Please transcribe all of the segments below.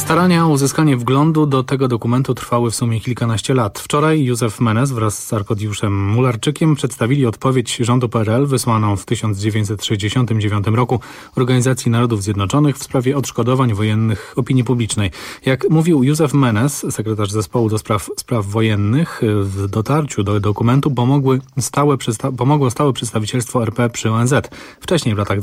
Starania o uzyskanie wglądu do tego dokumentu trwały w sumie kilkanaście lat. Wczoraj Józef Menes wraz z Arkadiuszem Mularczykiem przedstawili odpowiedź rządu PRL wysłaną w 1969 roku Organizacji Narodów Zjednoczonych w sprawie odszkodowań wojennych opinii publicznej. Jak mówił Józef Menes, sekretarz zespołu do spraw wojennych, w dotarciu do dokumentu pomogło stałe przedstawicielstwo RP przy ONZ. Wcześniej w latach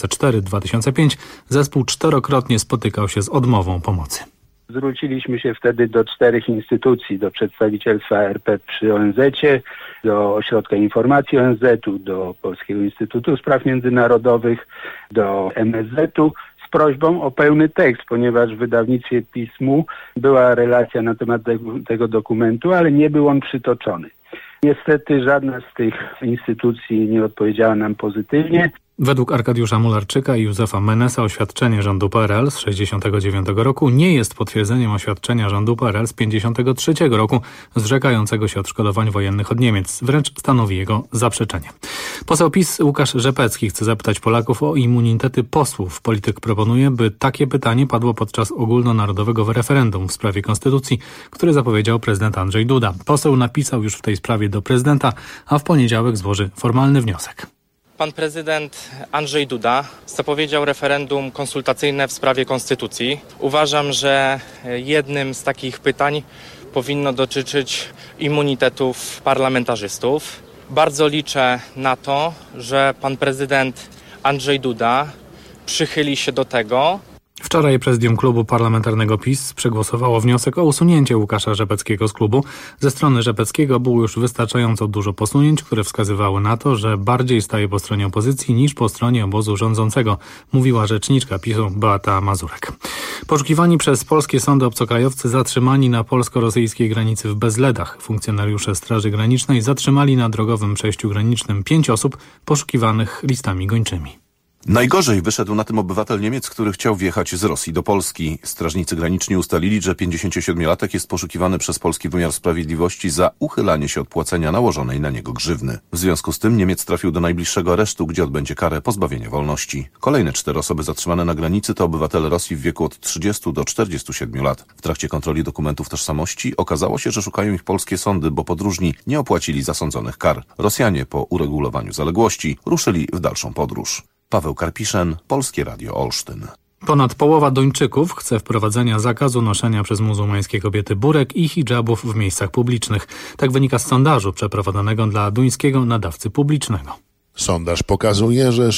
2004-2005 zespół 4-krotnie spotykał się z odmową pomocy. Zwróciliśmy się wtedy do 4 instytucji, do przedstawicielstwa RP przy ONZ-cie, do Ośrodka Informacji ONZ-u, do Polskiego Instytutu Spraw Międzynarodowych, do MSZ-u z prośbą o pełny tekst, ponieważ w wydawnictwie Pismu była relacja na temat tego dokumentu, ale nie był on przytoczony. Niestety żadna z tych instytucji nie odpowiedziała nam pozytywnie. Według Arkadiusza Mularczyka i Józefa Menesa oświadczenie rządu PRL z 1969 roku nie jest potwierdzeniem oświadczenia rządu PRL z 1953 roku zrzekającego się odszkodowań wojennych od Niemiec. Wręcz stanowi jego zaprzeczenie. Poseł PiS Łukasz Rzepecki chce zapytać Polaków o immunitety posłów. Polityk proponuje, by takie pytanie padło podczas ogólnonarodowego referendum w sprawie konstytucji, który zapowiedział prezydent Andrzej Duda. Poseł napisał już w tej sprawie do prezydenta, a w poniedziałek złoży formalny wniosek. Pan prezydent Andrzej Duda zapowiedział referendum konsultacyjne w sprawie konstytucji. Uważam, że jednym z takich pytań powinno dotyczyć immunitetów parlamentarzystów. Bardzo liczę na to, że pan prezydent Andrzej Duda przychyli się do tego. Wczoraj prezydium klubu parlamentarnego PiS przegłosowało wniosek o usunięcie Łukasza Rzepeckiego z klubu. Ze strony Rzepeckiego było już wystarczająco dużo posunięć, które wskazywały na to, że bardziej staje po stronie opozycji niż po stronie obozu rządzącego, mówiła rzeczniczka PiS-u Beata Mazurek. Poszukiwani przez polskie sądy obcokrajowcy zatrzymani na polsko-rosyjskiej granicy w Bezledach. Funkcjonariusze Straży Granicznej zatrzymali na drogowym przejściu granicznym 5 osób poszukiwanych listami gończymi. Najgorzej wyszedł na tym obywatel Niemiec, który chciał wjechać z Rosji do Polski. Strażnicy graniczni ustalili, że 57-latek jest poszukiwany przez polski wymiar sprawiedliwości za uchylanie się od płacenia nałożonej na niego grzywny. W związku z tym Niemiec trafił do najbliższego aresztu, gdzie odbędzie karę pozbawienia wolności. Kolejne 4 osoby zatrzymane na granicy to obywatele Rosji w wieku od 30 do 47 lat. W trakcie kontroli dokumentów tożsamości okazało się, że szukają ich polskie sądy, bo podróżni nie opłacili zasądzonych kar. Rosjanie po uregulowaniu zaległości ruszyli w dalszą podróż. Paweł Karpiszen, Polskie Radio Olsztyn. Ponad połowa Duńczyków chce wprowadzenia zakazu noszenia przez muzułmańskie kobiety burek i hijabów w miejscach publicznych. Tak wynika z sondażu przeprowadzonego dla duńskiego nadawcy publicznego. Sondaż pokazuje, że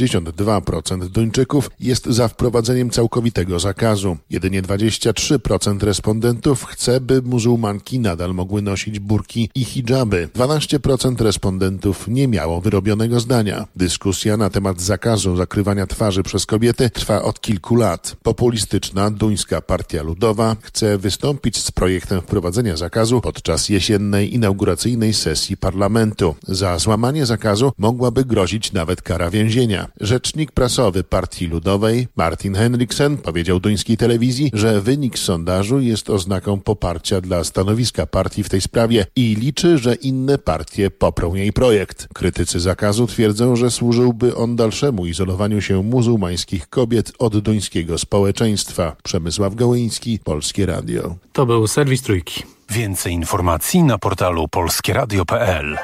62% Duńczyków jest za wprowadzeniem całkowitego zakazu. Jedynie 23% respondentów chce, by muzułmanki nadal mogły nosić burki i hidżaby. 12% respondentów nie miało wyrobionego zdania. Dyskusja na temat zakazu zakrywania twarzy przez kobiety trwa od kilku lat. Populistyczna duńska Partia Ludowa chce wystąpić z projektem wprowadzenia zakazu podczas jesiennej inauguracyjnej sesji parlamentu. Za złamanie zakazu mogłaby grozić nawet kara więzienia. Rzecznik prasowy Partii Ludowej Martin Henriksen powiedział duńskiej telewizji, że wynik sondażu jest oznaką poparcia dla stanowiska partii w tej sprawie i liczy, że inne partie poprą jej projekt. Krytycy zakazu twierdzą, że służyłby on dalszemu izolowaniu się muzułmańskich kobiet od duńskiego społeczeństwa. Przemysław Gołyński, Polskie Radio. To był serwis Trójki. Więcej informacji na portalu polskieradio.pl.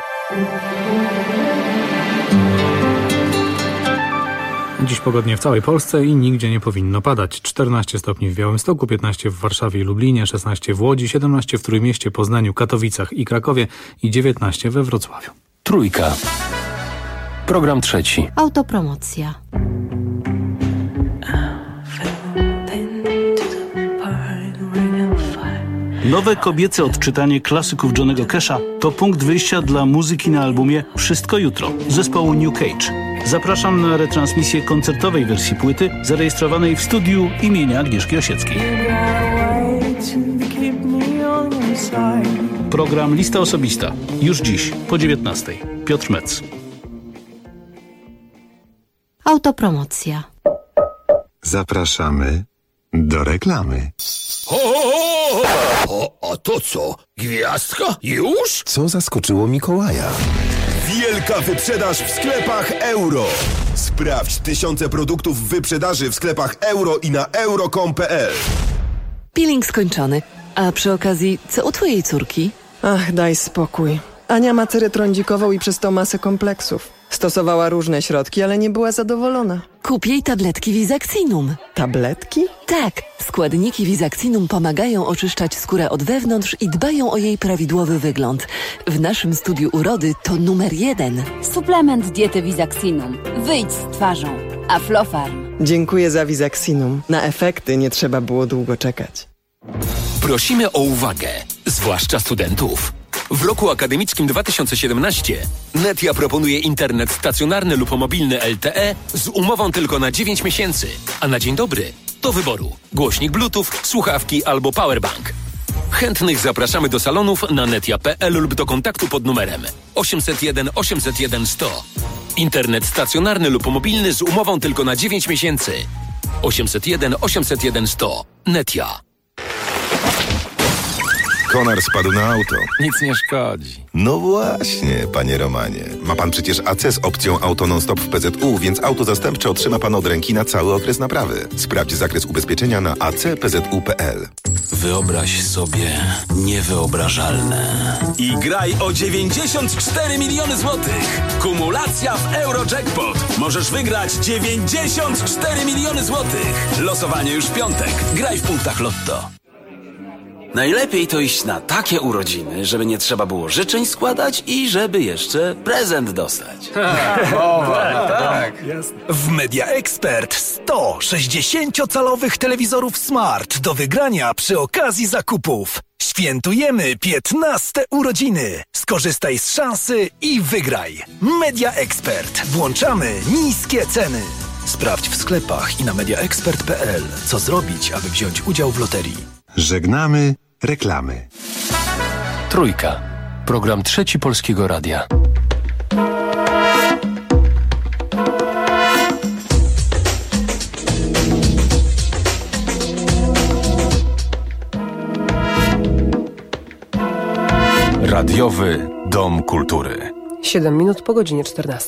Dziś pogodnie w całej Polsce i nigdzie nie powinno padać. 14 stopni w Białymstoku, 15 w Warszawie i Lublinie, 16 w Łodzi, 17 w Trójmieście, Poznaniu, Katowicach i Krakowie i 19 we Wrocławiu. Trójka. Program trzeci. Autopromocja. Nowe kobiece odczytanie klasyków Johnnego Casha to punkt wyjścia dla muzyki na albumie Wszystko Jutro zespołu New Cage. Zapraszam na retransmisję koncertowej wersji płyty zarejestrowanej w studiu imienia Agnieszki Osieckiej. Program Lista Osobista. Już dziś po 19:00. Piotr Metz. Autopromocja. Zapraszamy do reklamy. A to co? Gwiazdka? Już? Co zaskoczyło Mikołaja? Wielka wyprzedaż w sklepach Euro. Sprawdź tysiące produktów w wyprzedaży w sklepach Euro i na euro.com.pl. Peeling skończony. A przy okazji, co u twojej córki? Ach, daj spokój. Ania ma cerę trądzikową i przez to masę kompleksów. Stosowała różne środki, ale nie była zadowolona. Kup jej tabletki Visaxinum. Tabletki? Tak, składniki Visaxinum pomagają oczyszczać skórę od wewnątrz i dbają o jej prawidłowy wygląd. W naszym studiu urody to numer 1. Suplement diety Visaxinum. Wyjdź z twarzą. Aflofarm. Dziękuję za Visaxinum. Na efekty nie trzeba było długo czekać. Prosimy o uwagę, zwłaszcza studentów. W roku akademickim 2017 Netia proponuje internet stacjonarny lub mobilny LTE z umową tylko na 9 miesięcy, a na dzień dobry do wyboru głośnik Bluetooth, słuchawki albo powerbank. Chętnych zapraszamy do salonów na netia.pl lub do kontaktu pod numerem 801 801 100. Internet stacjonarny lub mobilny z umową tylko na 9 miesięcy. 801 801 100. Netia. Konar spadł na auto. Nic nie szkodzi. No właśnie, panie Romanie. Ma pan przecież AC z opcją Auto Non-Stop w PZU, więc auto zastępcze otrzyma pan od ręki na cały okres naprawy. Sprawdź zakres ubezpieczenia na acpzu.pl. Wyobraź sobie niewyobrażalne. I graj o 94 miliony złotych. Kumulacja w Eurojackpot. Możesz wygrać 94 miliony złotych. Losowanie już w piątek. Graj w punktach Lotto. Najlepiej to iść na takie urodziny, żeby nie trzeba było życzeń składać i żeby jeszcze prezent dostać. Tak. W Media Expert 100 60-calowych telewizorów Smart do wygrania przy okazji zakupów. Świętujemy 15 urodziny. Skorzystaj z szansy i wygraj. Media Expert. Włączamy niskie ceny. Sprawdź w sklepach i na mediaexpert.pl, co zrobić, aby wziąć udział w loterii. Żegnamy reklamy. Trójka. Program Trzeci Polskiego Radia. Radiowy Dom Kultury. 7 minut po godzinie 14.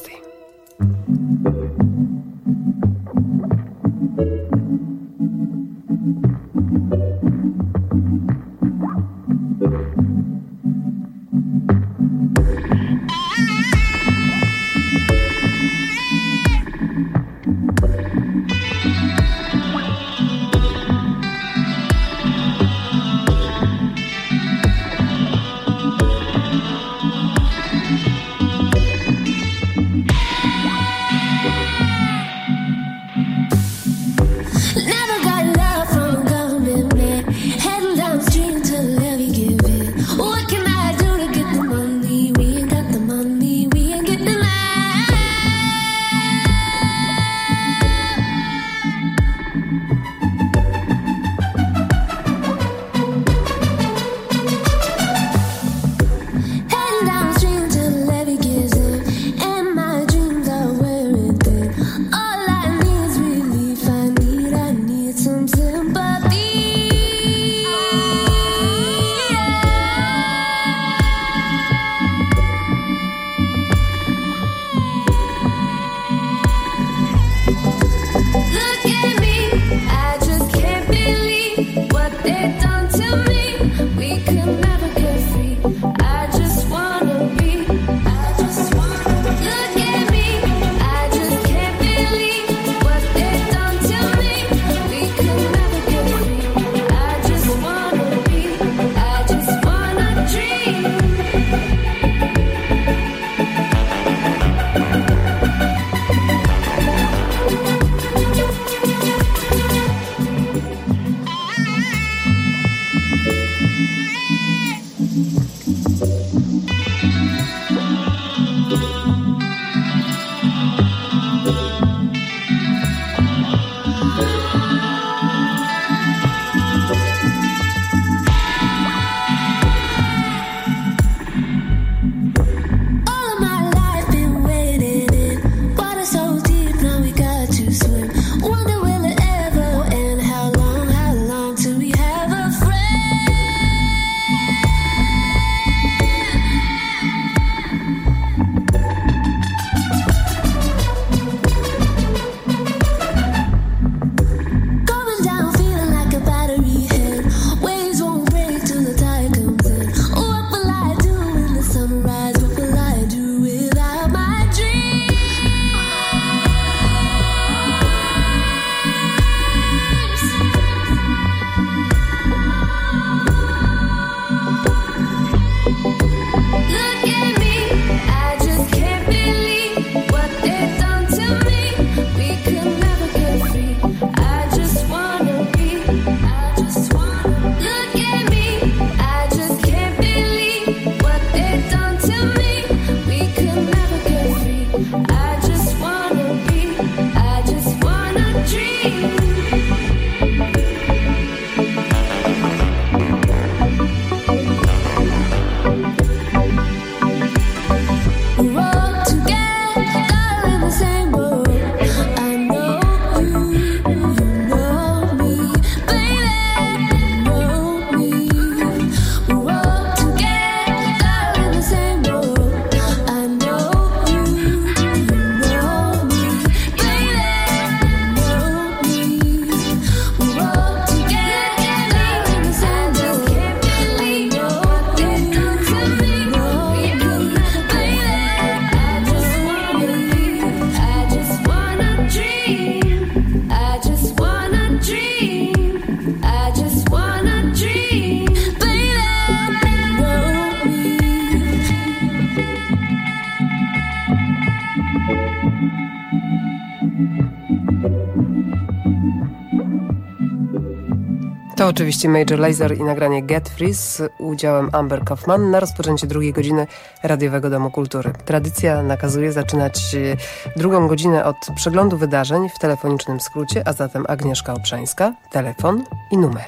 To oczywiście Major Lazer i nagranie Get Free z udziałem Amber Kaufman na rozpoczęcie drugiej godziny Radiowego Domu Kultury. Tradycja nakazuje zaczynać drugą godzinę od przeglądu wydarzeń w telefonicznym skrócie, a zatem Agnieszka Obszańska, telefon i numer.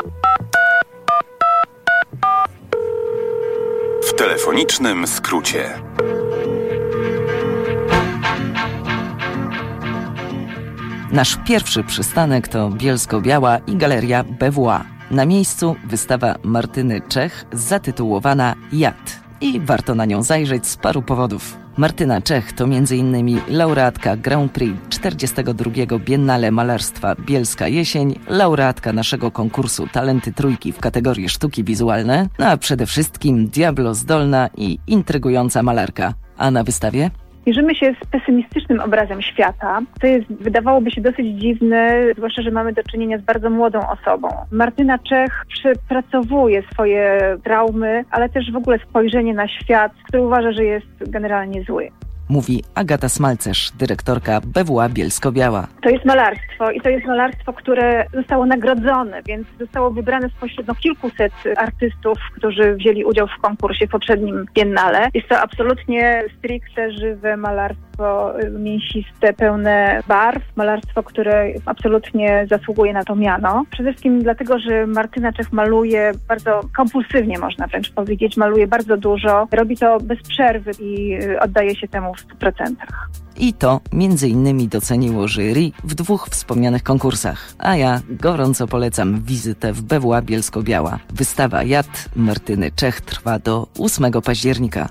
W telefonicznym skrócie. Nasz pierwszy przystanek to Bielsko-Biała i Galeria BWA. Na miejscu wystawa Martyny Czech zatytułowana Jad. I warto na nią zajrzeć z paru powodów. Martyna Czech to m.in. laureatka Grand Prix 42. Biennale Malarstwa Bielska Jesień, laureatka naszego konkursu Talenty Trójki w kategorii sztuki wizualne, a przede wszystkim diablo zdolna i intrygująca malarka. A na wystawie? Mierzymy się z pesymistycznym obrazem świata, co jest, wydawałoby się, dosyć dziwne, zwłaszcza, że mamy do czynienia z bardzo młodą osobą. Martyna Czech przepracowuje swoje traumy, ale też w ogóle spojrzenie na świat, który uważa, że jest generalnie zły. Mówi Agata Smalcerz, dyrektorka BWA Bielsko-Biała. To jest malarstwo i to jest malarstwo, które zostało nagrodzone, więc zostało wybrane spośród kilkuset artystów, którzy wzięli udział w konkursie w poprzednim biennale. Jest to absolutnie stricte żywe malarstwo, mięsiste, pełne barw. Malarstwo, które absolutnie zasługuje na to miano. Przede wszystkim dlatego, że Martyna Czech maluje bardzo kompulsywnie, można wręcz powiedzieć. Maluje bardzo dużo, robi to bez przerwy i oddaje się temu w 100%. I to między innymi doceniło jury w 2 wspomnianych konkursach. A ja gorąco polecam wizytę w BWA Bielsko-Biała. Wystawa Jad Martyny Czech trwa do 8 października.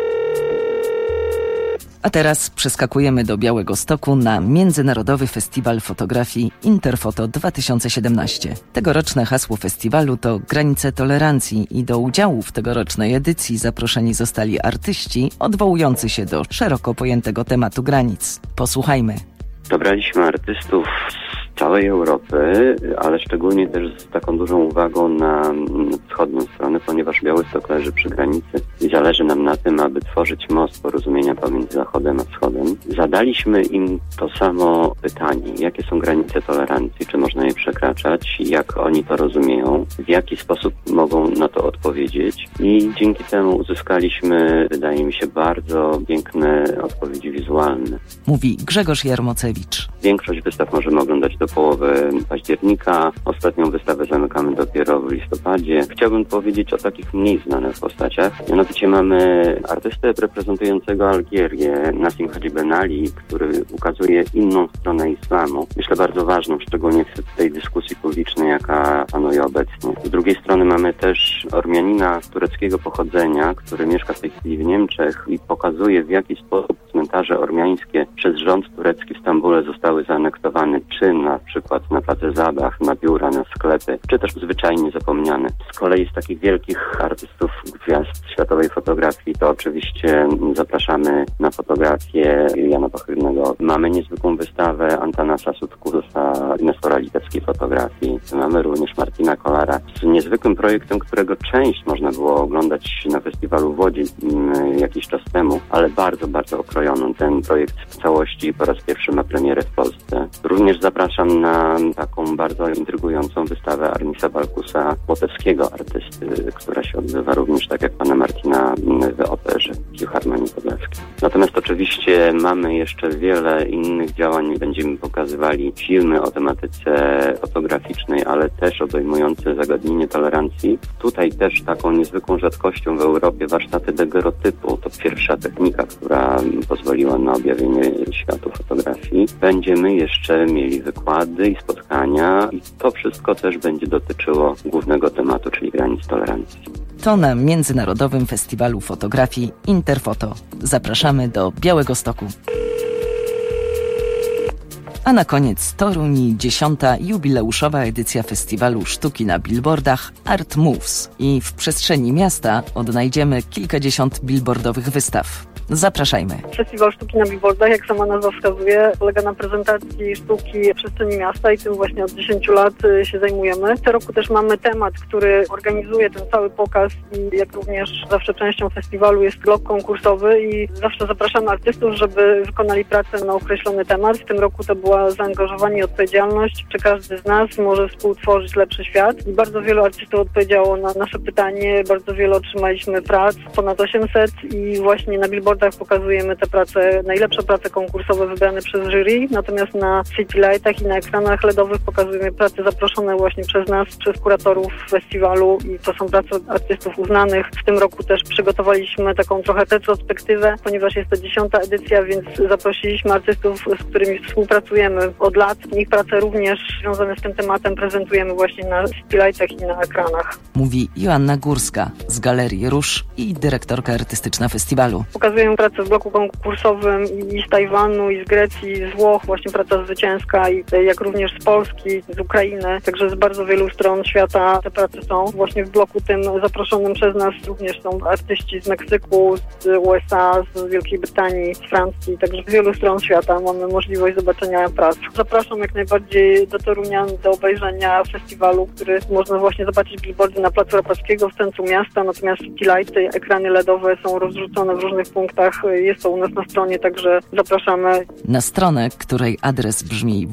A teraz przeskakujemy do Białegostoku na Międzynarodowy Festiwal Fotografii Interfoto 2017. Tegoroczne hasło festiwalu to granice tolerancji i do udziału w tegorocznej edycji zaproszeni zostali artyści odwołujący się do szeroko pojętego tematu granic. Posłuchajmy. Dobraliśmy artystów z całej Europy, ale szczególnie też z taką dużą uwagą na wschodnią stronę, ponieważ Białystok leży przy granicy i zależy nam na tym, aby tworzyć most porozumienia pomiędzy Zachodem a Wschodem. Zadaliśmy im to samo pytanie, jakie są granice tolerancji, czy można je przekraczać, jak oni to rozumieją, w jaki sposób mogą na to odpowiedzieć i dzięki temu uzyskaliśmy, wydaje mi się, bardzo piękne odpowiedzi wizualne. Mówi Grzegorz Jarmocewicz. Większość wystaw możemy oglądać do połowy października. Ostatnią wystawę zamykamy dopiero w listopadzie. Chciałbym powiedzieć o takich mniej znanych postaciach. Mianowicie mamy artystę reprezentującego Algierię, Nassim Hadji Ben Ali, który ukazuje inną stronę islamu. Myślę bardzo ważną, szczególnie w tej dyskusji publicznej, jaka panuje obecnie. Z drugiej strony mamy też Ormianina tureckiego pochodzenia, który mieszka w tej chwili w Niemczech i pokazuje, w jaki sposób cmentarze ormiańskie przez rząd turecki w Stambule zostały zaanektowane, czy na przykład na Placu Zabach, na biura, na sklepy, czy też zwyczajnie zapomniane. Z kolei z takich wielkich artystów, gwiazd światowej fotografii, to oczywiście zapraszamy na fotografię Jana Pochylnego. Mamy niezwykłą wystawę Antanasa Sutkusa, Nestora Litewskiej fotografii. Mamy również Martina Kolara z niezwykłym projektem, którego część można było oglądać na festiwalu w Łodzi jakiś czas temu, ale bardzo, bardzo okrojoną. Ten projekt w całości po raz pierwszy ma premierę w Polsce. Również zapraszam na taką bardzo intrygującą wystawę Arnisa Balkusa, łotewskiego artysty, która się odbywa również, tak jak pana Martina, w operze Filharmonii Podlaskiej. Natomiast oczywiście mamy jeszcze wiele innych działań. Będziemy pokazywali filmy o tematyce fotograficznej, ale też obejmujące zagadnienie tolerancji. Tutaj też taką niezwykłą rzadkością w Europie warsztaty daguerreotypu. To pierwsza technika, która pozwoliła na objawienie światu fotografii. Będziemy jeszcze mieli wykłady i spotkania i to wszystko też będzie dotyczyło głównego tematu, czyli granic tolerancji. To na Międzynarodowym Festiwalu Fotografii Interfoto. Zapraszamy do Białegostoku. A na koniec Toruń i 10. jubileuszowa edycja Festiwalu Sztuki na Billboardach Art Moves. I w przestrzeni miasta odnajdziemy kilkadziesiąt billboardowych wystaw. Zapraszajmy. Festiwal Sztuki na Billboardach, jak sama nazwa wskazuje, polega na prezentacji sztuki w przestrzeni miasta i tym właśnie od 10 lat się zajmujemy. Co roku też mamy temat, który organizuje ten cały pokaz i jak również zawsze częścią festiwalu jest blok konkursowy i zawsze zapraszamy artystów, żeby wykonali pracę na określony temat. W tym roku to była była zaangażowanie i odpowiedzialność, czy każdy z nas może współtworzyć lepszy świat. I bardzo wielu artystów odpowiedziało na nasze pytanie, bardzo wiele otrzymaliśmy prac, ponad 800 i właśnie na billboardach pokazujemy te prace, najlepsze prace konkursowe wybrane przez jury, natomiast na City Lightach i na ekranach LEDowych pokazujemy prace zaproszone właśnie przez nas, przez kuratorów festiwalu i to są prace artystów uznanych. W tym roku też przygotowaliśmy taką trochę retrospektywę, ponieważ jest to 10. edycja, więc zaprosiliśmy artystów, z którymi współpracujemy od lat. Ich prace również związane z tym tematem prezentujemy właśnie na City Lightach i na ekranach. Mówi Joanna Górska z Galerii Róż i dyrektorka artystyczna festiwalu. Pokazujemy pracę w bloku konkursowym i z Tajwanu, i z Grecji, i z Włoch, właśnie praca zwycięska, i jak również z Polski, z Ukrainy, także z bardzo wielu stron świata te prace są. Właśnie w bloku tym zaproszonym przez nas również są artyści z Meksyku, z USA, z Wielkiej Brytanii, z Francji, także z wielu stron świata mamy możliwość zobaczenia prac. Zapraszam jak najbardziej do Torunia, do obejrzenia festiwalu, który można właśnie zobaczyć billboardy na Placu Rapackiego w centrum miasta, natomiast City Lighty, ekrany LEDowe są rozrzucone w różnych punktach. Jest to u nas na stronie, także zapraszamy. Na stronę, której adres brzmi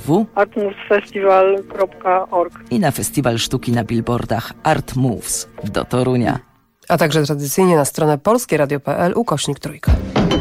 www.artmovesfestival.org i na Festiwal Sztuki na billboardach Art Moves do Torunia. A także tradycyjnie na stronę polskieradio.pl/3.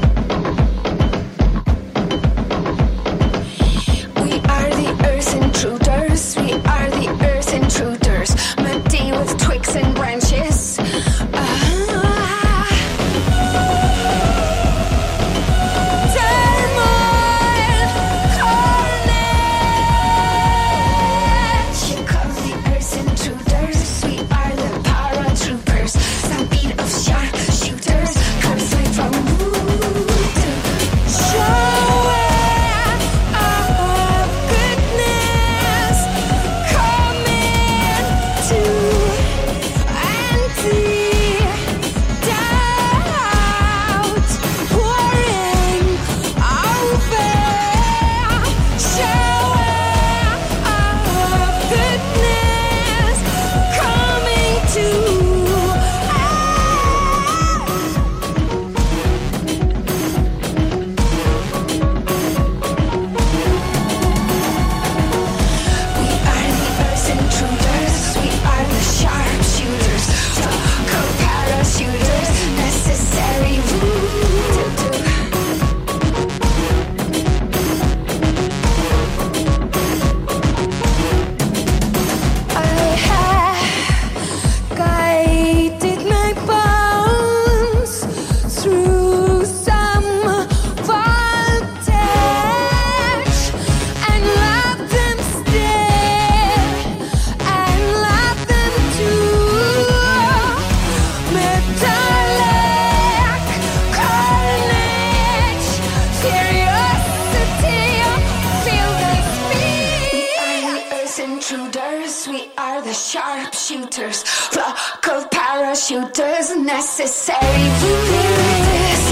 Sharpshooters, flock of parachuters, necessary for this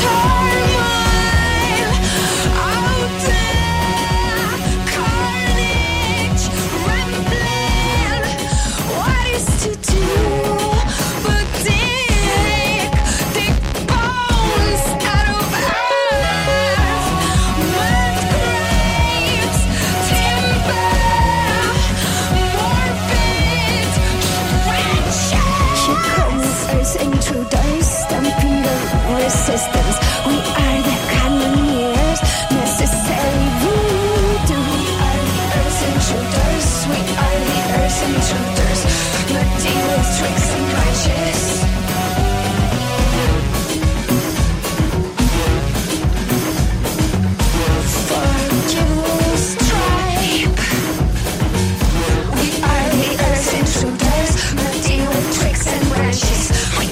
turmoil, out there, carnage, rambling. What is to do but dig bones out of earth, mud graves, timber. Intruders, stamping the resistance. We are the cannoneers, necessary voodoo. We are the earth's intruders. We are the earth's intruders. Materials, tricks and branches. For jewels, stripe. We are the earth's intruders. Material, tricks and branches.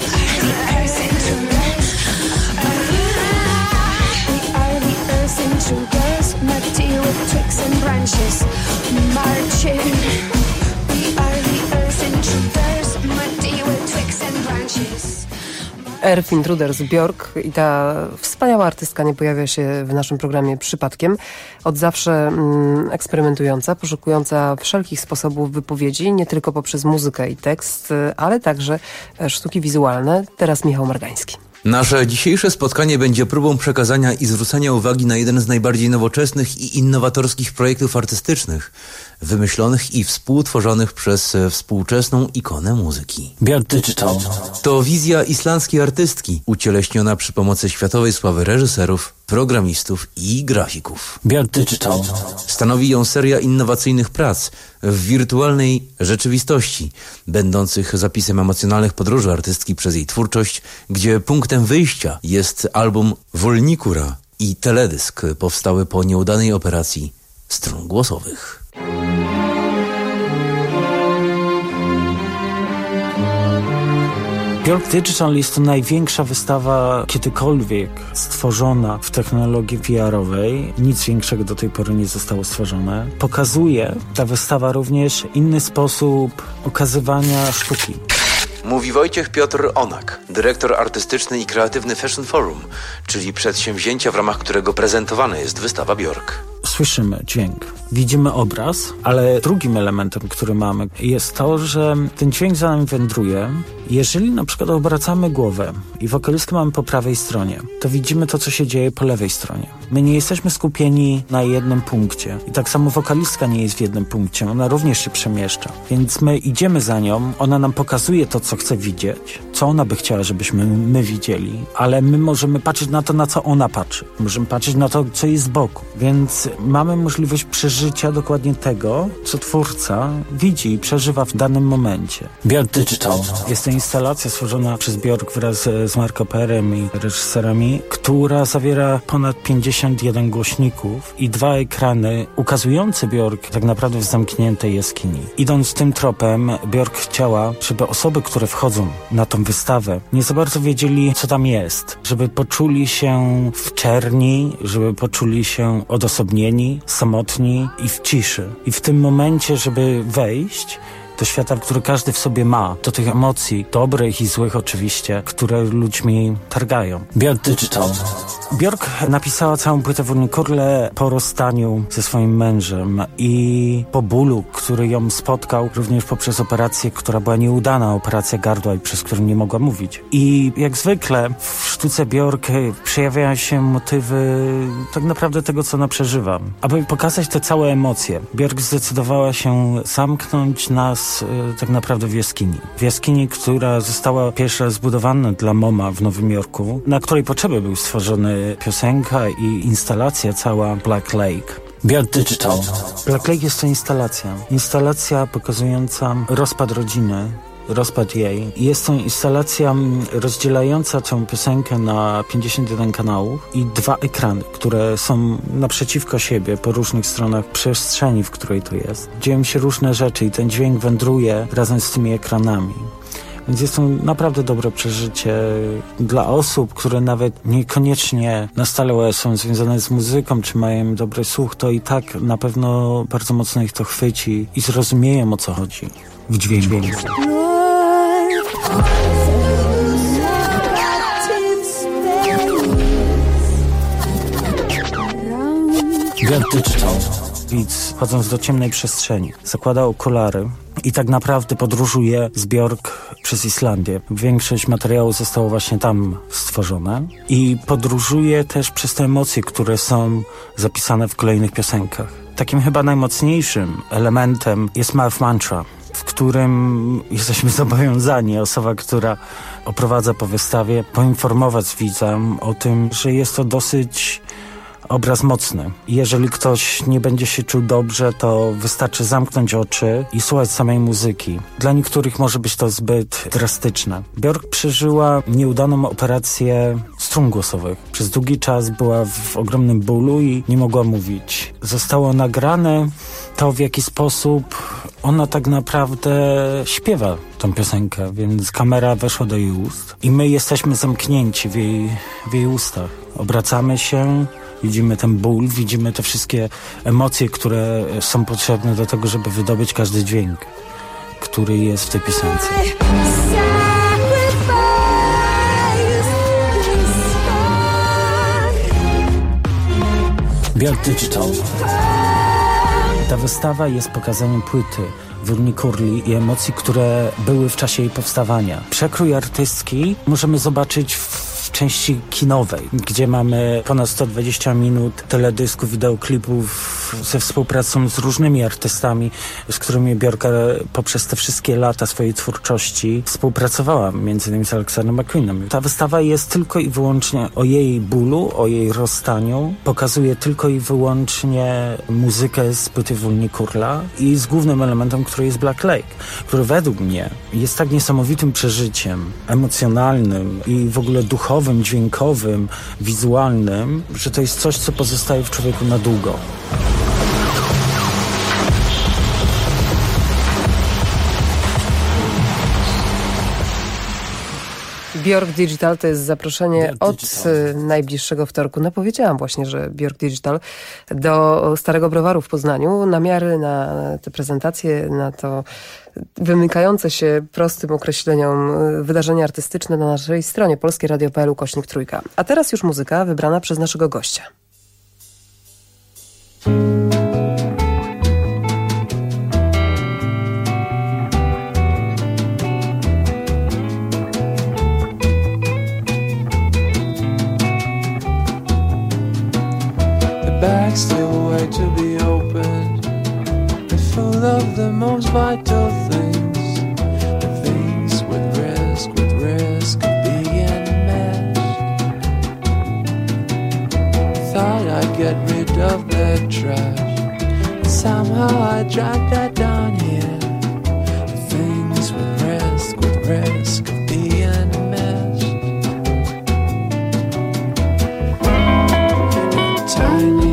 Intruders, material tricks and branches, marching. We are the earth intruders, material tricks and branches. Earth Intruders, Björk, i ta wspaniała artystka nie pojawia się w naszym programie przypadkiem. Od zawsze eksperymentująca, poszukująca wszelkich sposobów wypowiedzi, nie tylko poprzez muzykę i tekst, ale także sztuki wizualne. Teraz Michał Margański. Nasze dzisiejsze spotkanie będzie próbą przekazania i zwrócenia uwagi na jeden z najbardziej nowoczesnych i innowatorskich projektów artystycznych, wymyślonych i współtworzonych przez współczesną ikonę muzyki. Björk Digital. To wizja islandzkiej artystki, ucieleśniona przy pomocy światowej sławy reżyserów, programistów i grafików. Björk Digital. Stanowi ją seria innowacyjnych prac w wirtualnej rzeczywistości, będących zapisem emocjonalnych podróży artystki przez jej twórczość, gdzie punktem wyjścia jest album Volnikura i teledysk powstały po nieudanej operacji strun głosowych. Björk Digital jest to największa wystawa kiedykolwiek stworzona w technologii VR-owej. Nic większego do tej pory nie zostało stworzone. Pokazuje ta wystawa również inny sposób okazywania sztuki. Mówi Wojciech Piotr Onak, dyrektor artystyczny i kreatywny Fashion Forum, czyli przedsięwzięcia, w ramach którego prezentowana jest wystawa Björk. Słyszymy dźwięk, widzimy obraz, ale drugim elementem, który mamy, jest to, że ten dźwięk za nami wędruje. Jeżeli na przykład obracamy głowę i wokalistkę mamy po prawej stronie, to widzimy to, co się dzieje po lewej stronie. My nie jesteśmy skupieni na jednym punkcie. I tak samo wokalistka nie jest w jednym punkcie, ona również się przemieszcza. Więc my idziemy za nią, ona nam pokazuje to, co chce widzieć, co ona by chciała, żebyśmy my widzieli, ale my możemy patrzeć na to, na co ona patrzy. Możemy patrzeć na to, co jest z boku. Więc mamy możliwość przeżycia dokładnie tego, co twórca widzi i przeżywa w danym momencie. Björk Digital. Jest to instalacja stworzona przez Björk wraz z Marco Perem i reżyserami, która zawiera ponad 51 głośników i 2 ekrany ukazujące Björk tak naprawdę w zamkniętej jaskini. Idąc tym tropem, Björk chciała, żeby osoby, które wchodzą na tą wystawę, nie za bardzo wiedzieli, co tam jest. Żeby poczuli się w czerni, żeby poczuli się odosobnieni, samotni i w ciszy. I w tym momencie, żeby wejść do świata, który każdy w sobie ma, do tych emocji, dobrych i złych oczywiście, które ludźmi targają. Björk Digital. Björk napisała całą płytę Volnikurle po rozstaniu ze swoim mężem i po bólu, który ją spotkał również poprzez operację, która była nieudana, operacja gardła, i przez którą nie mogła mówić. I jak zwykle w sztuce Björk przejawiają się motywy tak naprawdę tego, co ona przeżywa. Aby pokazać te całe emocje, Björk zdecydowała się zamknąć nas tak naprawdę w jaskini. W jaskini, która została pierwszy raz zbudowana dla MoMA w Nowym Jorku, na której potrzeby był stworzony piosenka i instalacja cała Black Lake. Björk Digital. Black Lake jest to instalacja pokazująca rozpad rodziny, rozpad jej. Jest to instalacja rozdzielająca tę piosenkę na 51 kanałów i 2 ekrany, które są naprzeciwko siebie po różnych stronach przestrzeni, w której to jest. Dzieją się różne rzeczy i ten dźwięk wędruje razem z tymi ekranami. Więc jest to naprawdę dobre przeżycie dla osób, które nawet niekoniecznie na stale są związane z muzyką, czy mają dobry słuch, to i tak na pewno bardzo mocno ich to chwyci i zrozumieją, o co chodzi w dźwięku. Björk Digital. Widz, wchodząc do ciemnej przestrzeni, zakłada okulary i tak naprawdę podróżuje z Björk przez Islandię. Większość materiału zostało właśnie tam stworzone i podróżuje też przez te emocje, które są zapisane w kolejnych piosenkach. Takim chyba najmocniejszym elementem jest Mouth Mantra, w którym jesteśmy zobowiązani, osoba, która oprowadza po wystawie, poinformować widza o tym, że jest to dosyć obraz mocny. Jeżeli ktoś nie będzie się czuł dobrze, to wystarczy zamknąć oczy i słuchać samej muzyki. Dla niektórych może być to zbyt drastyczne. Björk przeżyła nieudaną operację strun głosowych. Przez długi czas była w ogromnym bólu i nie mogła mówić. Zostało nagrane to, w jaki sposób ona tak naprawdę śpiewa tą piosenkę, więc kamera weszła do jej ust i my jesteśmy zamknięci w jej ustach. Obracamy się, widzimy ten ból, widzimy te wszystkie emocje, które są potrzebne do tego, żeby wydobyć każdy dźwięk, który jest w tej piosence. Björk Digital. Ta wystawa jest pokazaniem płyty Volnikurli i emocji, które były w czasie jej powstawania. Przekrój artystki możemy zobaczyć w części kinowej, gdzie mamy ponad 120 minut teledysków, wideoklipów ze współpracą z różnymi artystami, z którymi Björk poprzez te wszystkie lata swojej twórczości współpracowała, między innymi z Alexanderem McQueenem. Ta wystawa jest tylko i wyłącznie o jej bólu, o jej rozstaniu. Pokazuje tylko i wyłącznie muzykę z płyty Wolni Kurla i z głównym elementem, który jest Black Lake, który według mnie jest tak niesamowitym przeżyciem emocjonalnym i w ogóle duchowym, dźwiękowym, wizualnym, że to jest coś, co pozostaje w człowieku na długo. Björk Digital to jest zaproszenie od najbliższego wtorku. No powiedziałam właśnie, że Björk Digital do Starego Browaru w Poznaniu. Namiary na te prezentacje, na to wymykające się prostym określeniom wydarzenia artystyczne na naszej stronie polskieradio.pl/3. A teraz już muzyka wybrana przez naszego gościa. Bags still wait to be opened. They're full of the most vital things. The things with risk of being enmeshed. Thought I'd get rid of the trash, but somehow I dragged that down here. The things with risk of being enmeshed. Tiny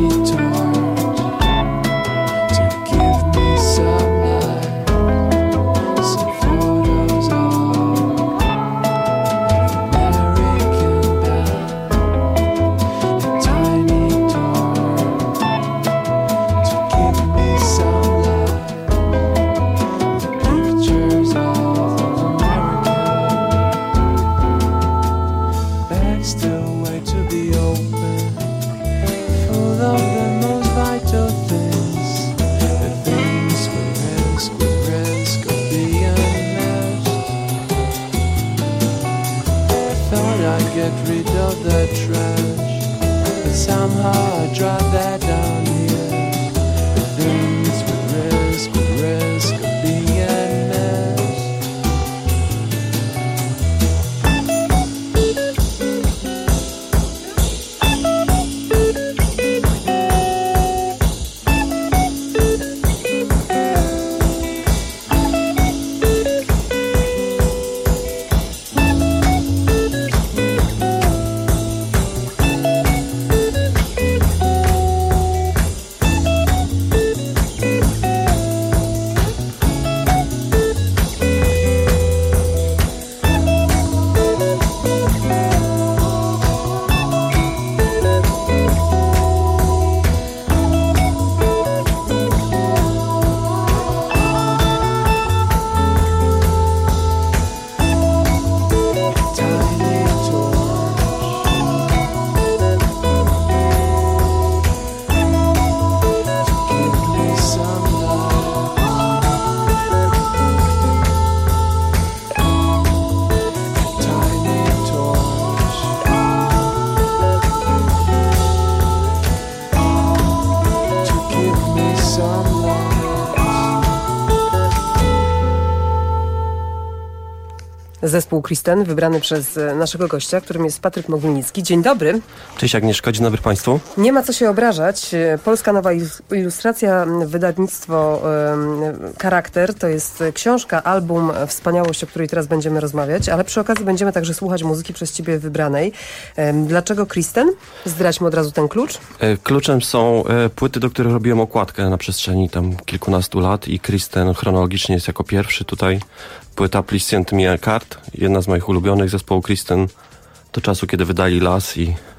Zespół Kristen, wybrany przez naszego gościa, którym jest Patryk Mogilnicki. Dzień dobry. Cześć Agnieszka, dzień dobry Państwu. Nie ma co się obrażać. Polska Nowa Ilustracja, wydawnictwo Charakter, to jest książka, album, wspaniałość, o której teraz będziemy rozmawiać, ale przy okazji będziemy także słuchać muzyki przez Ciebie wybranej. Dlaczego Kristen? Zdradźmy od razu ten klucz. Kluczem są płyty, do których robiłem okładkę na przestrzeni tam kilkunastu lat i Kristen chronologicznie jest jako pierwszy tutaj. Płyta Please Send Me a Card, jedna z moich ulubionych zespołu Kristen, do czasu, kiedy wydali Las i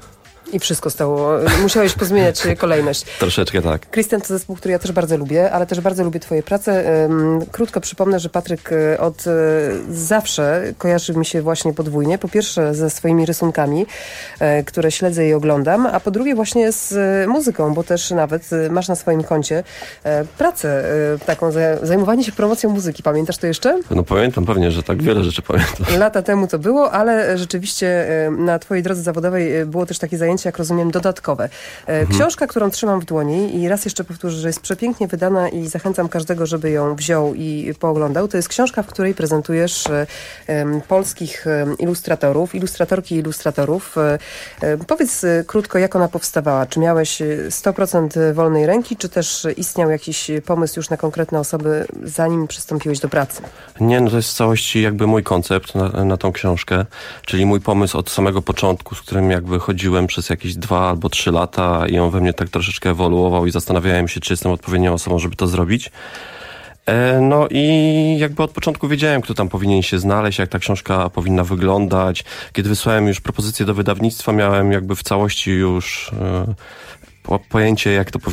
I wszystko stało. Musiałeś pozmieniać kolejność. Troszeczkę tak. Kristen to zespół, który ja też bardzo lubię, ale też bardzo lubię twoje prace. Krótko przypomnę, że Patryk od zawsze kojarzy mi się właśnie podwójnie. Po pierwsze ze swoimi rysunkami, które śledzę i oglądam, a po drugie właśnie z muzyką, bo też nawet masz na swoim koncie pracę taką, zajmowanie się promocją muzyki. Pamiętasz to jeszcze? No pamiętam, pewnie, że tak wiele rzeczy pamiętam. Lata temu to było, ale rzeczywiście na twojej drodze zawodowej było też takie zajęcie, jak rozumiem, dodatkowe. Książka, którą trzymam w dłoni i raz jeszcze powtórzę, że jest przepięknie wydana i zachęcam każdego, żeby ją wziął i pooglądał. To jest książka, w której prezentujesz polskich ilustratorki i ilustratorów. Powiedz krótko, jak ona powstawała. Czy miałeś 100% wolnej ręki, czy też istniał jakiś pomysł już na konkretne osoby, zanim przystąpiłeś do pracy? Nie, no to jest w całości jakby mój koncept na tą książkę, czyli mój pomysł od samego początku, z którym jakby chodziłem przez jakieś 2 albo 3 lata i on we mnie tak troszeczkę ewoluował i zastanawiałem się, czy jestem odpowiednią osobą, żeby to zrobić. No i jakby od początku wiedziałem, kto tam powinien się znaleźć, jak ta książka powinna wyglądać. Kiedy wysłałem już propozycję do wydawnictwa, miałem jakby w całości już pojęcie, jak to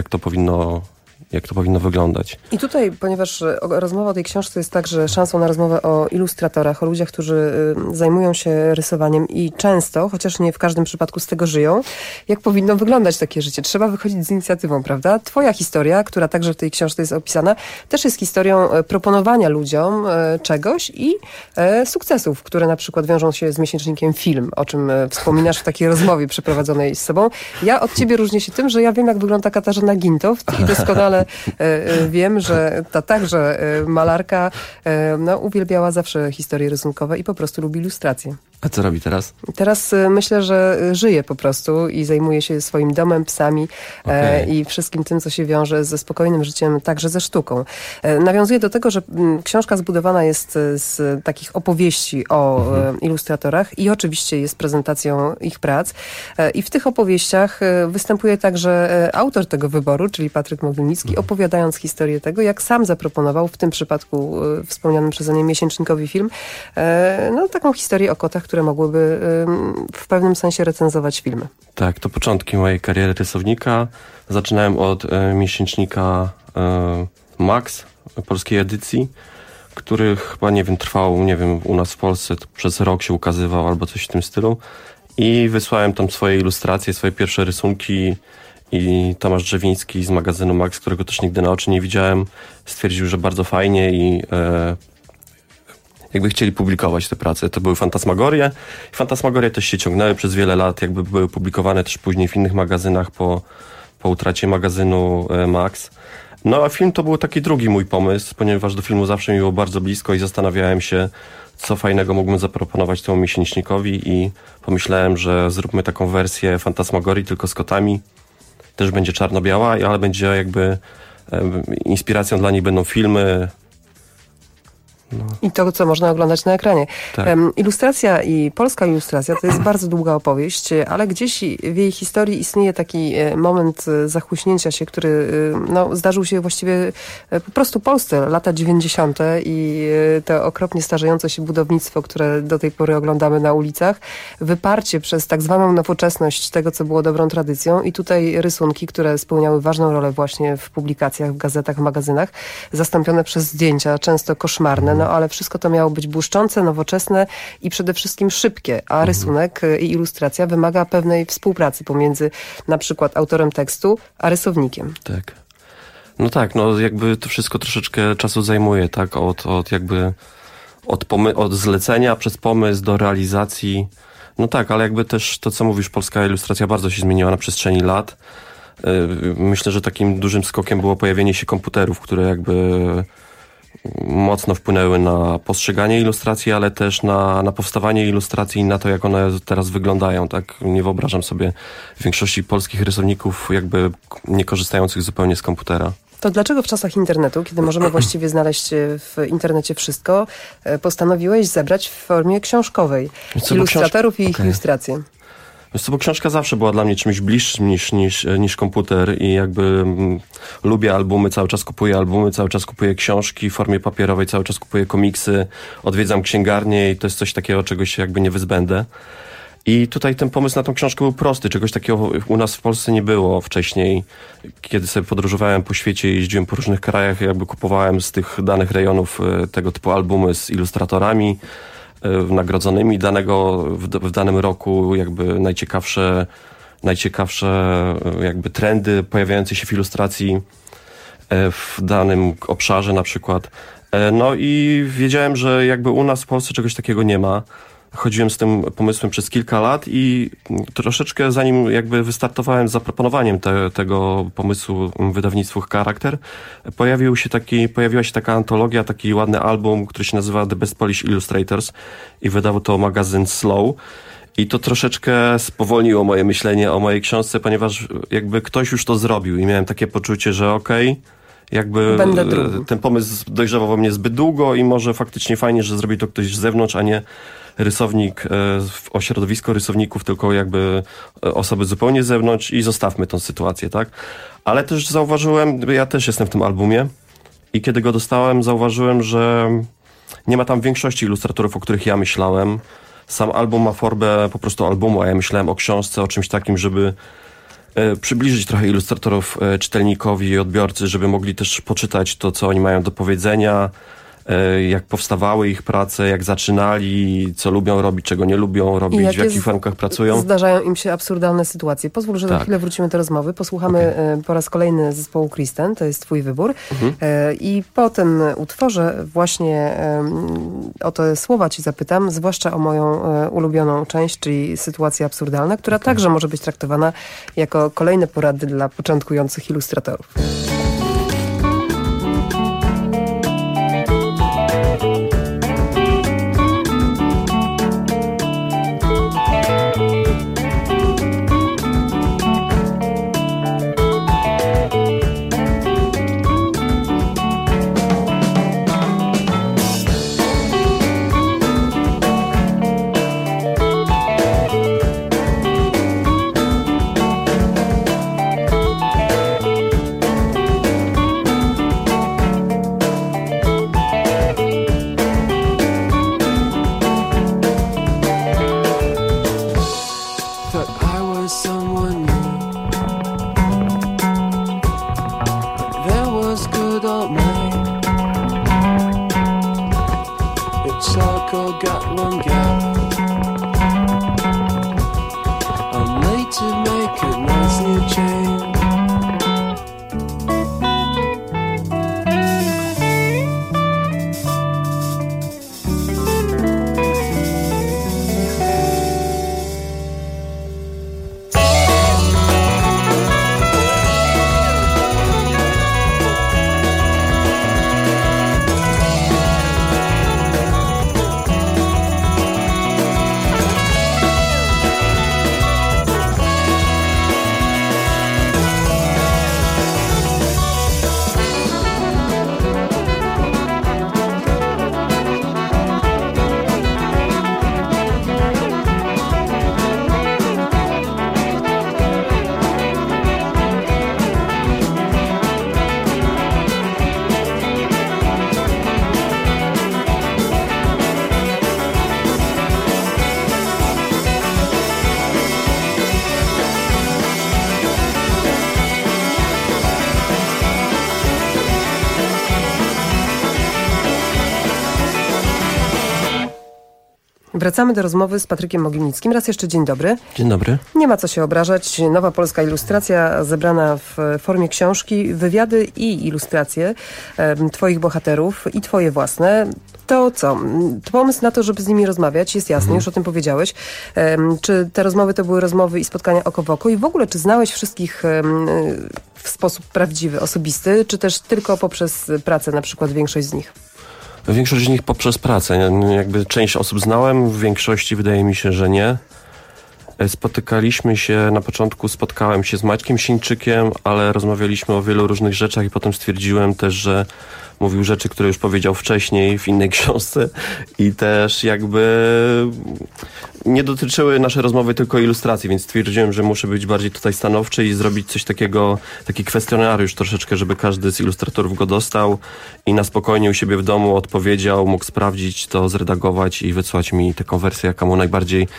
powinno wyglądać. I tutaj, ponieważ rozmowa o tej książce jest także szansą na rozmowę o ilustratorach, o ludziach, którzy zajmują się rysowaniem i często, chociaż nie w każdym przypadku z tego żyją, jak powinno wyglądać takie życie. Trzeba wychodzić z inicjatywą, prawda? Twoja historia, która także w tej książce jest opisana, też jest historią proponowania ludziom czegoś i sukcesów, które na przykład wiążą się z miesięcznikiem Film, o czym wspominasz w takiej rozmowie przeprowadzonej z sobą. Ja od ciebie różnię się tym, że ja wiem, jak wygląda Katarzyna Gintoft i doskonale wiem, że ta także malarka uwielbiała zawsze historie rysunkowe i po prostu lubi ilustracje. A co robi teraz? Teraz myślę, że żyje po prostu i zajmuje się swoim domem, psami i wszystkim tym, co się wiąże ze spokojnym życiem, także ze sztuką. Nawiązuję do tego, że książka zbudowana jest z takich opowieści o ilustratorach i oczywiście jest prezentacją ich prac. I w tych opowieściach występuje także autor tego wyboru, czyli Patryk Mogilnicki, opowiadając historię tego, jak sam zaproponował w tym przypadku wspomnianym przeze mnie miesięcznikowi Film, taką historię o kotach, które mogłyby w pewnym sensie recenzować filmy. Tak, to początki mojej kariery rysownika. Zaczynałem od miesięcznika Max, polskiej edycji, który chyba, trwał, u nas w Polsce przez rok się ukazywał albo coś w tym stylu. I wysłałem tam swoje ilustracje, swoje pierwsze rysunki i Tomasz Drzewiński z magazynu Max, którego też nigdy na oczy nie widziałem, stwierdził, że bardzo fajnie i jakby chcieli publikować te prace. To były fantasmagorie. Fantasmagorie też się ciągnęły przez wiele lat, jakby były publikowane też później w innych magazynach po utracie magazynu Max. No a film to był taki drugi mój pomysł, ponieważ do filmu zawsze mi było bardzo blisko i zastanawiałem się, co fajnego mógłbym zaproponować temu miesięcznikowi i pomyślałem, że zróbmy taką wersję fantasmagorii tylko z kotami. Też będzie czarno-biała, ale będzie jakby inspiracją dla niej będą filmy. No. I to, co można oglądać na ekranie. Tak. Ilustracja i polska ilustracja to jest bardzo długa opowieść, ale gdzieś w jej historii istnieje taki moment zachłyśnięcia się, który zdarzył się właściwie po prostu w Polsce, lata 90. i to okropnie starzejące się budownictwo, które do tej pory oglądamy na ulicach, wyparcie przez tak zwaną nowoczesność tego, co było dobrą tradycją i tutaj rysunki, które spełniały ważną rolę właśnie w publikacjach, w gazetach, w magazynach, zastąpione przez zdjęcia, często koszmarne, ale wszystko to miało być błyszczące, nowoczesne i przede wszystkim szybkie, a rysunek i ilustracja wymaga pewnej współpracy pomiędzy na przykład autorem tekstu, a rysownikiem. Tak. No tak, jakby to wszystko troszeczkę czasu zajmuje, tak? Od zlecenia przez pomysł do realizacji. No tak, ale jakby też to, co mówisz, polska ilustracja bardzo się zmieniła na przestrzeni lat. Myślę, że takim dużym skokiem było pojawienie się komputerów, które jakby mocno wpłynęły na postrzeganie ilustracji, ale też na powstawanie ilustracji i na to, jak one teraz wyglądają. Tak? Nie wyobrażam sobie większości polskich rysowników jakby nie korzystających zupełnie z komputera. To dlaczego w czasach internetu, kiedy możemy właściwie znaleźć w internecie wszystko, postanowiłeś zebrać w formie książkowej ilustratorów i ich ilustracje? Wiesz co, bo książka zawsze była dla mnie czymś bliższym niż komputer i jakby lubię albumy, cały czas kupuję książki w formie papierowej, cały czas kupuję komiksy, odwiedzam księgarnię i to jest coś takiego, czego się jakby nie wyzbędę. I tutaj ten pomysł na tą książkę był prosty. Czegoś takiego u nas w Polsce nie było wcześniej. Kiedy sobie podróżowałem po świecie, jeździłem po różnych krajach, jakby kupowałem z tych danych rejonów tego typu albumy z ilustratorami nagrodzonymi w danym roku, jakby najciekawsze jakby trendy pojawiające się w ilustracji w danym obszarze na przykład. No i wiedziałem, że jakby u nas w Polsce czegoś takiego nie ma. Chodziłem z tym pomysłem przez kilka lat i troszeczkę zanim jakby wystartowałem z zaproponowaniem tego pomysłu wydawnictwu Charakter, pojawiła się taka antologia, taki ładny album, który się nazywa The Best Polish Illustrators i wydał to magazyn Slow. I to troszeczkę spowolniło moje myślenie o mojej książce, ponieważ jakby ktoś już to zrobił i miałem takie poczucie, że jakby ten pomysł dojrzewał we mnie zbyt długo i może faktycznie fajnie, że zrobi to ktoś z zewnątrz, a nie rysownik, środowisko rysowników, tylko jakby osoby zupełnie z zewnątrz i zostawmy tą sytuację, tak? Ale też zauważyłem, ja też jestem w tym albumie i kiedy go dostałem, zauważyłem, że nie ma tam większości ilustratorów, o których ja myślałem. Sam album ma formę po prostu albumu, a ja myślałem o książce, o czymś takim, żeby przybliżyć trochę ilustratorów czytelnikowi i odbiorcy, żeby mogli też poczytać to, co oni mają do powiedzenia, jak powstawały ich prace, jak zaczynali, co lubią robić, czego nie lubią robić, w jakich warunkach pracują. Zdarzają im się absurdalne sytuacje. Pozwól, że za chwilę wrócimy do rozmowy. Posłuchamy po raz kolejny zespołu Kristen, to jest twój wybór. I po tym utworze właśnie o te słowa ci zapytam, zwłaszcza o moją ulubioną część, czyli sytuacja absurdalna, która także może być traktowana jako kolejne porady dla początkujących ilustratorów. Wracamy do rozmowy z Patrykiem Mogilnickim. Raz jeszcze dzień dobry. Dzień dobry. Nie ma co się obrażać. Nowa polska ilustracja zebrana w formie książki, wywiady i ilustracje twoich bohaterów i twoje własne. To co? Pomysł na to, żeby z nimi rozmawiać jest jasny, już o tym powiedziałeś. Czy te rozmowy to były rozmowy i spotkania oko w oko? I w ogóle, czy znałeś wszystkich w sposób prawdziwy, osobisty, czy też tylko poprzez pracę, na przykład większość z nich? Większość z nich poprzez pracę. Jakby część osób znałem, w większości wydaje mi się, że nie. Na początku spotkałem się z Maćkiem Sińczykiem, ale rozmawialiśmy o wielu różnych rzeczach i potem stwierdziłem też, że mówił rzeczy, które już powiedział wcześniej w innej książce i też jakby nie dotyczyły nasze rozmowy tylko ilustracji, więc stwierdziłem, że muszę być bardziej tutaj stanowczy i zrobić coś takiego, taki kwestionariusz troszeczkę, żeby każdy z ilustratorów go dostał i na spokojnie u siebie w domu odpowiedział, mógł sprawdzić to, zredagować i wysłać mi taką wersję, jaka mu najbardziej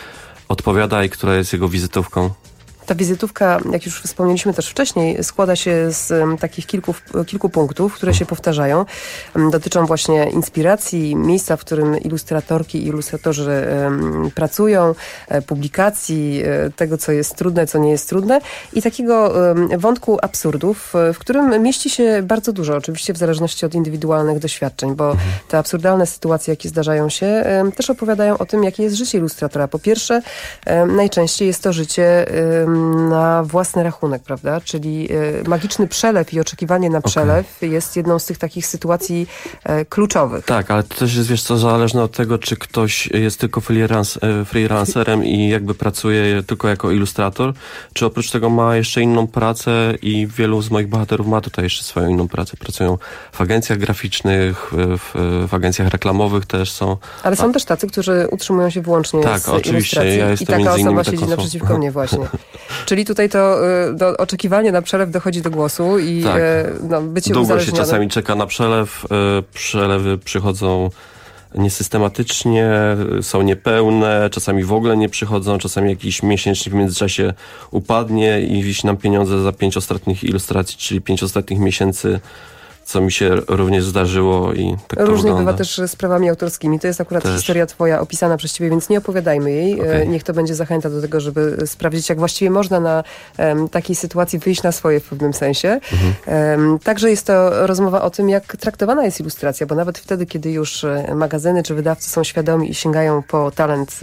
odpowiada i która jest jego wizytówką. Ta wizytówka, jak już wspomnieliśmy też wcześniej, składa się z takich kilku punktów, które się powtarzają. Dotyczą właśnie inspiracji, miejsca, w którym ilustratorki i ilustratorzy pracują, publikacji, tego, co jest trudne, co nie jest trudne i takiego wątku absurdów, w którym mieści się bardzo dużo, oczywiście w zależności od indywidualnych doświadczeń, bo te absurdalne sytuacje, jakie zdarzają się, też opowiadają o tym, jakie jest życie ilustratora. Po pierwsze, najczęściej jest to życie na własny rachunek, prawda? Czyli magiczny przelew i oczekiwanie na przelew jest jedną z tych takich sytuacji kluczowych. Tak, ale to też jest, wiesz co, zależne od tego, czy ktoś jest tylko freelancerem i jakby pracuje tylko jako ilustrator, czy oprócz tego ma jeszcze inną pracę i wielu z moich bohaterów ma tutaj jeszcze swoją inną pracę. Pracują w agencjach graficznych, w agencjach reklamowych też są. Ale są też tacy, którzy utrzymują się wyłącznie z ilustracji. Ja jestem i taka osoba siedzi naprzeciwko mnie właśnie. Czyli tutaj to oczekiwanie na przelew dochodzi do głosu i bycie uzależnione. Długo się czasami czeka na przelew. Przelewy przychodzą niesystematycznie, są niepełne, czasami w ogóle nie przychodzą, czasami jakiś miesięcznik w międzyczasie upadnie i wisi nam pieniądze za 5 ostatnich ilustracji, czyli 5 ostatnich miesięcy, co mi się również zdarzyło i tak to różnie wygląda. Bywa też z prawami autorskimi. To jest akurat historia twoja opisana przez ciebie, więc nie opowiadajmy jej. Niech to będzie zachęta do tego, żeby sprawdzić, jak właściwie można na takiej sytuacji wyjść na swoje w pewnym sensie. Także jest to rozmowa o tym, jak traktowana jest ilustracja, bo nawet wtedy, kiedy już magazyny czy wydawcy są świadomi i sięgają po talent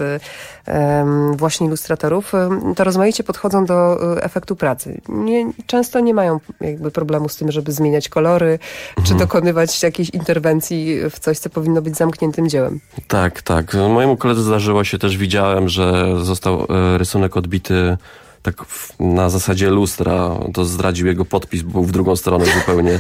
właśnie ilustratorów, to rozmaicie podchodzą do efektu pracy. Często nie mają jakby problemu z tym, żeby zmieniać kolory, czy dokonywać jakiejś interwencji w coś, co powinno być zamkniętym dziełem. Tak, tak. Mojemu koledze zdarzyło się też, widziałem, że został rysunek odbity tak na zasadzie lustra. To zdradził jego podpis, był w drugą stronę zupełnie.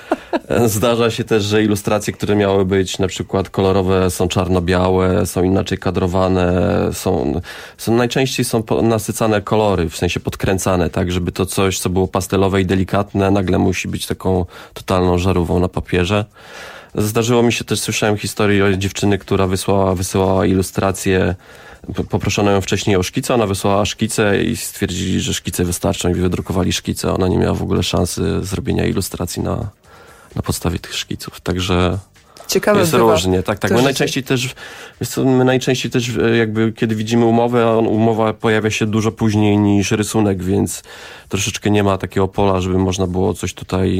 Zdarza się też, że ilustracje, które miały być na przykład kolorowe, są czarno-białe, są inaczej kadrowane, najczęściej są nasycane kolory, w sensie podkręcane, tak, żeby to coś, co było pastelowe i delikatne, nagle musi być taką totalną żarówką na papierze. Zdarzyło mi się też, słyszałem historię o dziewczyny, która wysyłała ilustracje, poproszono ją wcześniej o szkice, ona wysłała szkice i stwierdzili, że szkice wystarczą i wydrukowali szkice. Ona nie miała w ogóle szansy zrobienia ilustracji na podstawie tych szkiców. Także ciekawe jest różnie. Tak. My najczęściej też jakby kiedy widzimy umowę, umowa pojawia się dużo później niż rysunek, więc troszeczkę nie ma takiego pola, żeby można było coś tutaj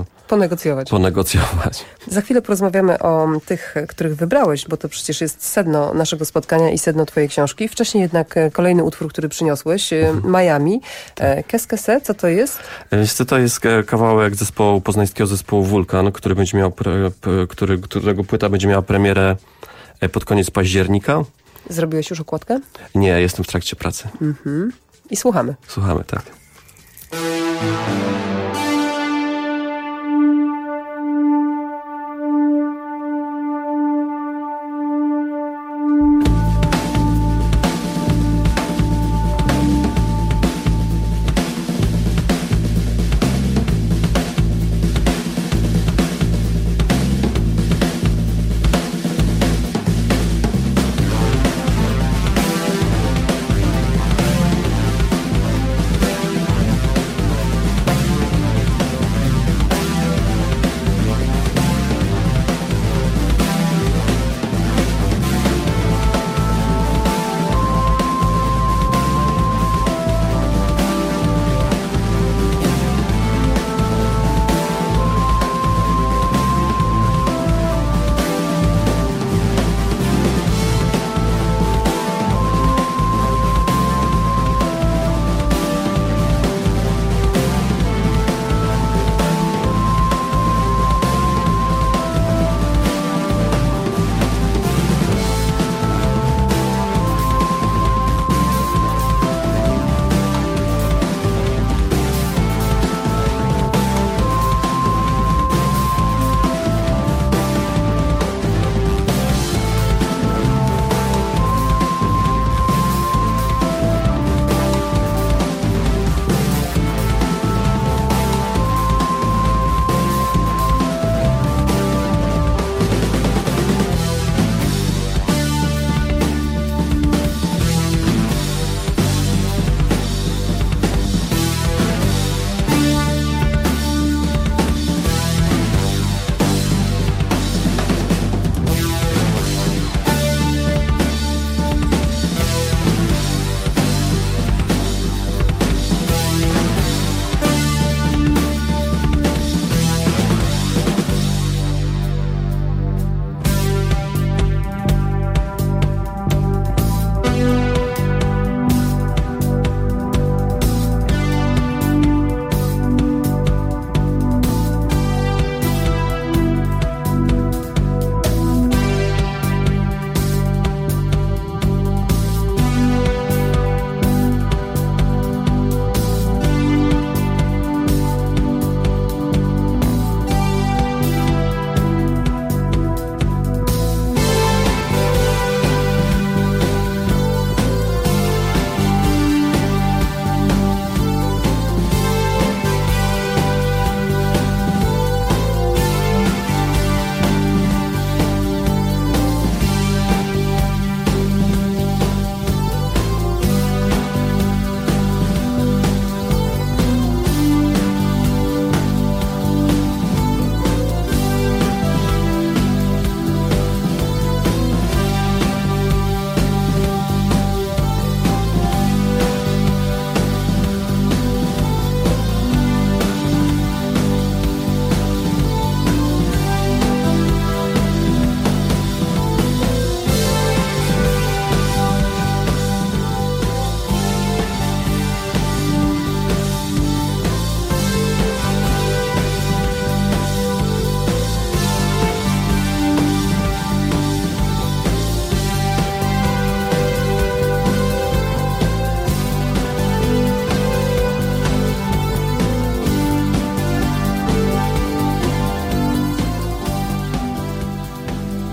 ponegocjować. Za chwilę porozmawiamy o tych, których wybrałeś, bo to przecież jest sedno naszego spotkania i sedno twojej książki. Wcześniej jednak kolejny utwór, który przyniosłeś, Miami. Qu'est-ce que c'est? Co to jest? To jest kawałek poznańskiego zespołu Wulkan, który będzie miał, którego płyta będzie miała premierę pod koniec października. Zrobiłeś już okładkę? Nie, jestem w trakcie pracy. I słuchamy. Słuchamy, tak.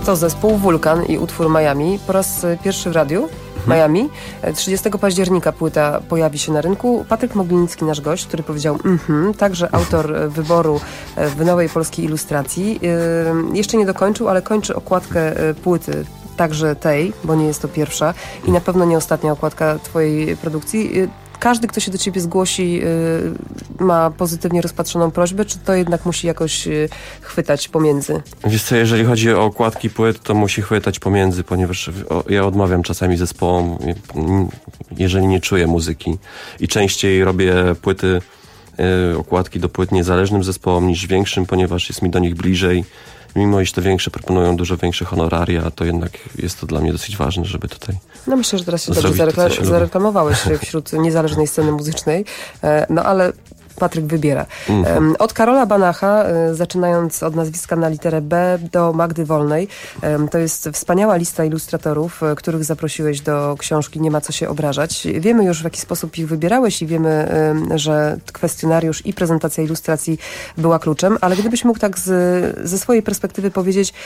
To zespół Wulkan i utwór Miami po raz pierwszy w radiu. Miami. 30 października płyta pojawi się na rynku. Patryk Mogliński, nasz gość, który powiedział także autor wyboru w Nowej Polskiej Ilustracji. Jeszcze nie dokończył, ale kończy okładkę płyty, także tej, bo nie jest to pierwsza i na pewno nie ostatnia okładka twojej produkcji. Każdy, kto się do ciebie zgłosi, ma pozytywnie rozpatrzoną prośbę, czy to jednak musi jakoś chwytać pomiędzy? Wiesz co, jeżeli chodzi o okładki płyt, to musi chwytać pomiędzy, ponieważ ja odmawiam czasami zespołom, jeżeli nie czuję muzyki. I częściej robię płyty, okładki do płyt niezależnym zespołom niż większym, ponieważ jest mi do nich bliżej. Mimo iż te większe proponują dużo większe honoraria, to jednak jest to dla mnie dosyć ważne, żeby tutaj... No myślę, że teraz się dobrze zareklamowałeś wśród niezależnej sceny muzycznej, no ale Patryk wybiera. Od Karola Banacha, zaczynając od nazwiska na literę B do Magdy Wolnej. To jest wspaniała lista ilustratorów, których zaprosiłeś do książki Nie ma co się obrażać. Wiemy już, w jaki sposób ich wybierałeś i wiemy, że kwestionariusz i prezentacja ilustracji była kluczem, ale gdybyś mógł tak ze swojej perspektywy powiedzieć,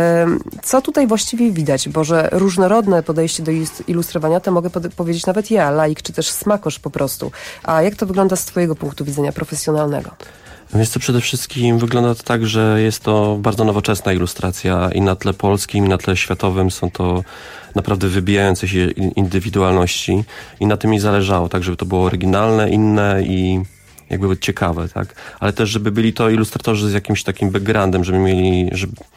co tutaj właściwie widać, bo że różnorodne podejście do ilustrowania to mogę powiedzieć nawet ja, laik, czy też smakosz po prostu. A jak to wygląda z twojego punktu widzenia profesjonalnego? Więc to przede wszystkim wygląda to tak, że jest to bardzo nowoczesna ilustracja i na tle polskim, i na tle światowym są to naprawdę wybijające się indywidualności i na tym mi zależało, tak żeby to było oryginalne, inne i jakby ciekawe, tak? Ale też, żeby byli to ilustratorzy z jakimś takim backgroundem, żeby mieli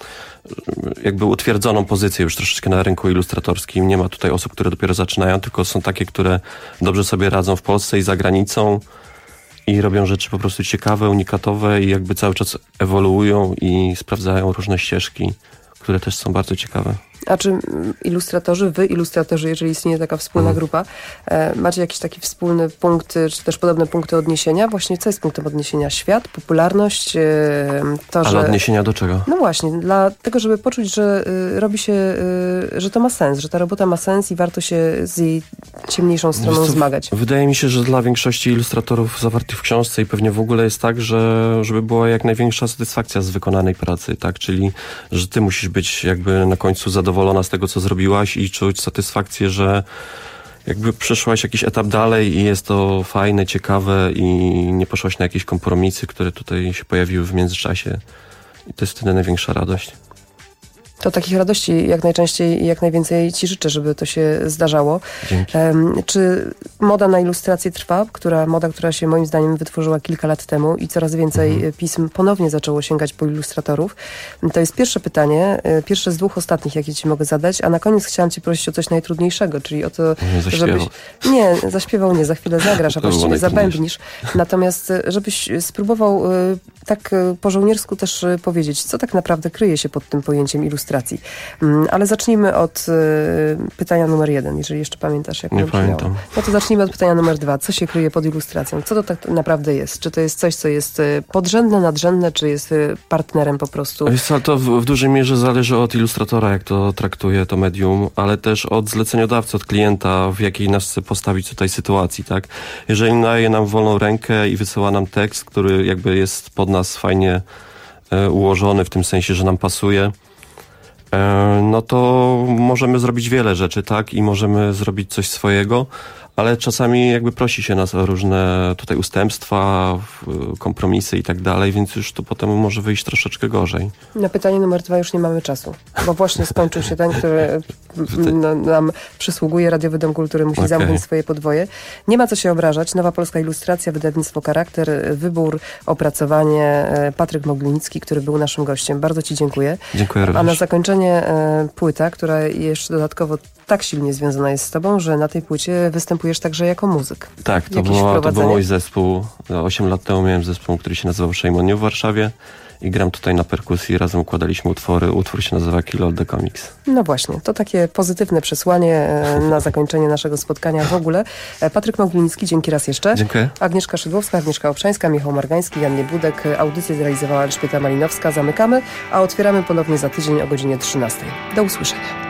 jakby utwierdzoną pozycję już troszeczkę na rynku ilustratorskim. Nie ma tutaj osób, które dopiero zaczynają, tylko są takie, które dobrze sobie radzą w Polsce i za granicą i robią rzeczy po prostu ciekawe, unikatowe i jakby cały czas ewoluują i sprawdzają różne ścieżki, które też są bardzo ciekawe. A czy ilustratorzy, jeżeli istnieje taka wspólna grupa, macie jakiś taki wspólny punkt, czy też podobne punkty odniesienia? Właśnie co jest punktem odniesienia? Świat, popularność? Ale odniesienia do czego? No właśnie, dla tego, żeby poczuć, że robi się, że to ma sens, że ta robota ma sens i warto się z jej ciemniejszą stroną zmagać. Wydaje mi się, że dla większości ilustratorów zawartych w książce i pewnie w ogóle jest tak, że żeby była jak największa satysfakcja z wykonanej pracy, tak? Czyli, że ty musisz być jakby na końcu zadowolona z tego, co zrobiłaś i czuć satysfakcję, że jakby przeszłaś jakiś etap dalej i jest to fajne, ciekawe i nie poszłaś na jakieś kompromisy, które tutaj się pojawiły w międzyczasie. I to jest wtedy największa radość. To takich radości jak najczęściej i jak najwięcej ci życzę, żeby to się zdarzało. Dzięki. Czy moda na ilustrację trwa? Moda, która się moim zdaniem wytworzyła kilka lat temu i coraz więcej pism ponownie zaczęło sięgać po ilustratorów. To jest pierwsze pytanie, pierwsze z dwóch ostatnich, jakie ci mogę zadać, a na koniec chciałam cię prosić o coś najtrudniejszego, czyli o to, żebyś... Nie, zaśpiewał nie, za chwilę zagrasz, a właściwie zabębnisz. Natomiast żebyś spróbował tak po żołniersku też powiedzieć, co tak naprawdę kryje się pod tym pojęciem ilustracji. Ale zacznijmy od pytania numer 1, jeżeli jeszcze pamiętasz, jak nie pamiętam. No to zacznijmy od pytania numer 2. Co się kryje pod ilustracją? Co to tak naprawdę jest? Czy to jest coś, co jest podrzędne, nadrzędne, czy jest partnerem po prostu? To w dużej mierze zależy od ilustratora, jak to traktuje to medium, ale też od zleceniodawcy, od klienta, w jakiej nas chce postawić tutaj sytuacji, tak? Jeżeli daje nam wolną rękę i wysyła nam tekst, który jakby jest pod nas fajnie ułożony, w tym sensie, że nam pasuje, no to możemy zrobić wiele rzeczy, tak? I możemy zrobić coś swojego, ale czasami jakby prosi się nas o różne tutaj ustępstwa, kompromisy i tak dalej, więc już to potem może wyjść troszeczkę gorzej. Na pytanie numer 2 już nie mamy czasu, bo właśnie skończył się ten, który nam przysługuje. Radiowy Dom Kultury musi zamknąć swoje podwoje. Nie ma co się obrażać. Nowa Polska Ilustracja, wydawnictwo Charakter, wybór, opracowanie. Patryk Mogliński, który był naszym gościem. Bardzo ci dziękuję. Dziękuję również. A na zakończenie płyta, która jeszcze dodatkowo tak silnie związana jest z tobą, że na tej płycie występujesz także jako muzyk. Tak, to był mój zespół. 8 lat temu miałem zespół, który się nazywał Shame on You w Warszawie i gram tutaj na perkusji. Razem układaliśmy utwory. Utwór się nazywa Kill All the Comics. No właśnie, to takie pozytywne przesłanie na zakończenie naszego spotkania w ogóle. Patryk Mogliński, dzięki raz jeszcze. Dziękuję. Agnieszka Szydłowska, Agnieszka Obszańska, Michał Margański, Jan Niebudek. Audycję zrealizowała Elżbieta Malinowska. Zamykamy, a otwieramy ponownie za tydzień o godzinie 13. Do usłyszenia.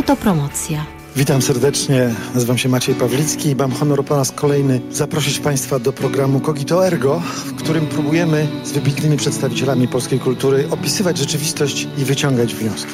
Autopromocja. Witam serdecznie, nazywam się Maciej Pawlicki i mam honor po raz kolejny zaprosić Państwa do programu Cogito Ergo, w którym próbujemy z wybitnymi przedstawicielami polskiej kultury opisywać rzeczywistość i wyciągać wnioski.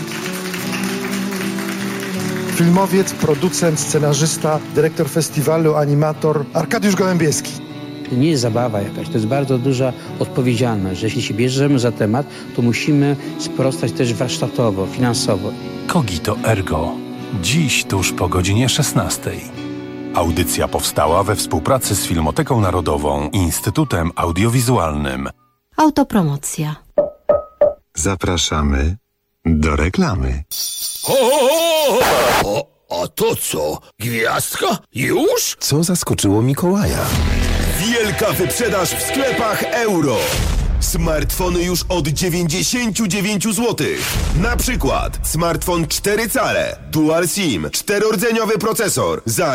Filmowiec, producent, scenarzysta, dyrektor festiwalu, animator Arkadiusz Gołębieski. To nie jest zabawa jakaś, to jest bardzo duża odpowiedzialność, że jeśli się bierzemy za temat, to musimy sprostać też warsztatowo, finansowo. Cogito Ergo. Dziś tuż po godzinie 16. Audycja powstała we współpracy z Filmoteką Narodową i Instytutem Audiowizualnym. Autopromocja. Zapraszamy do reklamy. A to co? Gwiazdka? Już? Co zaskoczyło Mikołaja? Wielka wyprzedaż w sklepach Euro. Smartfony już od 99 zł. Na przykład smartfon 4 cale, Dual SIM, 4-rdzeniowy procesor za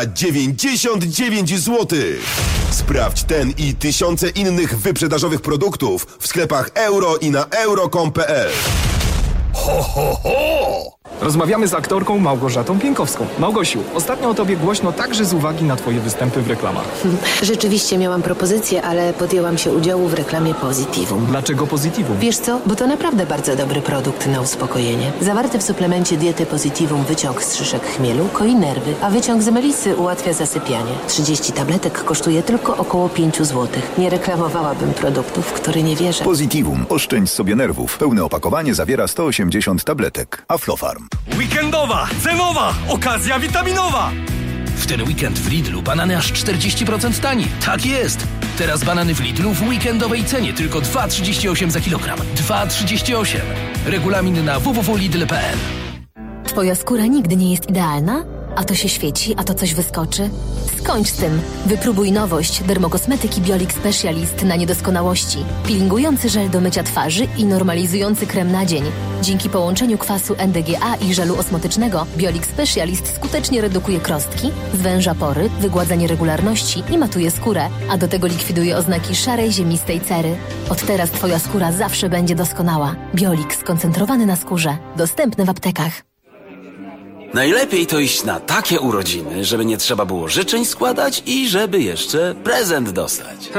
99 zł. Sprawdź ten i tysiące innych wyprzedażowych produktów w sklepach Euro i na euro.com.pl. Ho, ho, ho! Rozmawiamy z aktorką Małgorzatą Pienkowską. Małgosiu, ostatnio o tobie głośno także z uwagi na twoje występy w reklamach. Rzeczywiście miałam propozycję, ale podjęłam się udziału w reklamie Positivum. Dlaczego Positivum? Wiesz co? Bo to naprawdę bardzo dobry produkt na uspokojenie. Zawarty w suplemencie diety Positivum wyciąg z szyszek chmielu koi nerwy, a wyciąg z melisy ułatwia zasypianie. 30 tabletek kosztuje tylko około 5 zł. Nie reklamowałabym produktów, w które nie wierzę. Positivum. Oszczędź sobie nerwów. Pełne opakowanie zawiera 180 tabletek. Aflofarm. Weekendowa, cenowa, okazja witaminowa! W ten weekend w Lidlu banany aż 40% taniej. Tak jest! Teraz banany w Lidlu w weekendowej cenie tylko 2,38 za kilogram. 2,38. Regulamin na www.lidl.pl. Twoja skóra nigdy nie jest idealna? A to się świeci, a to coś wyskoczy? Skończ z tym. Wypróbuj nowość dermokosmetyki Biolix Specialist na niedoskonałości. Peelingujący żel do mycia twarzy i normalizujący krem na dzień. Dzięki połączeniu kwasu NDGA i żelu osmotycznego Biolix Specialist skutecznie redukuje krostki, zwęża pory, wygładza nieregularności i matuje skórę, a do tego likwiduje oznaki szarej, ziemistej cery. Od teraz twoja skóra zawsze będzie doskonała. Biolix skoncentrowany na skórze. Dostępny w aptekach. Najlepiej to iść na takie urodziny, żeby nie trzeba było życzeń składać i żeby jeszcze prezent dostać.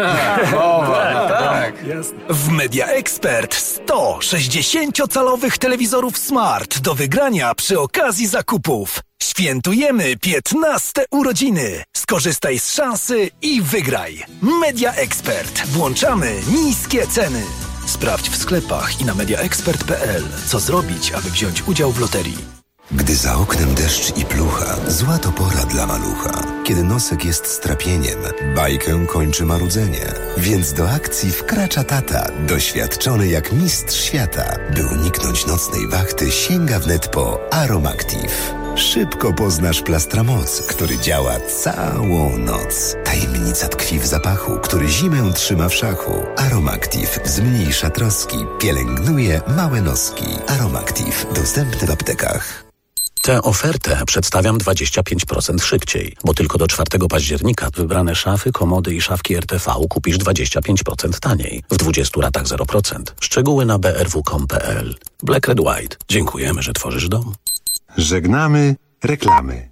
Tak. W Media Expert 100 60-calowych telewizorów Smart do wygrania przy okazji zakupów. Świętujemy 15 urodziny. Skorzystaj z szansy i wygraj. Media Expert. Włączamy niskie ceny. Sprawdź w sklepach i na mediaexpert.pl, co zrobić, aby wziąć udział w loterii. Gdy za oknem deszcz i plucha, zła to pora dla malucha. Kiedy nosek jest strapieniem, bajkę kończy marudzenie. Więc do akcji wkracza tata, doświadczony jak mistrz świata. By uniknąć nocnej wachty, sięga wnet po Aromactive. Szybko poznasz Plastramoc, który działa całą noc. Tajemnica tkwi w zapachu, który zimę trzyma w szachu. Aromactive zmniejsza troski, pielęgnuje małe noski. Aromactive dostępny w aptekach. Tę ofertę przedstawiam 25% szybciej, bo tylko do 4 października wybrane szafy, komody i szafki RTV kupisz 25% taniej, w 20 ratach 0%. Szczegóły na brw.com.pl. Black Red White. Dziękujemy, że tworzysz dom. Żegnamy reklamy.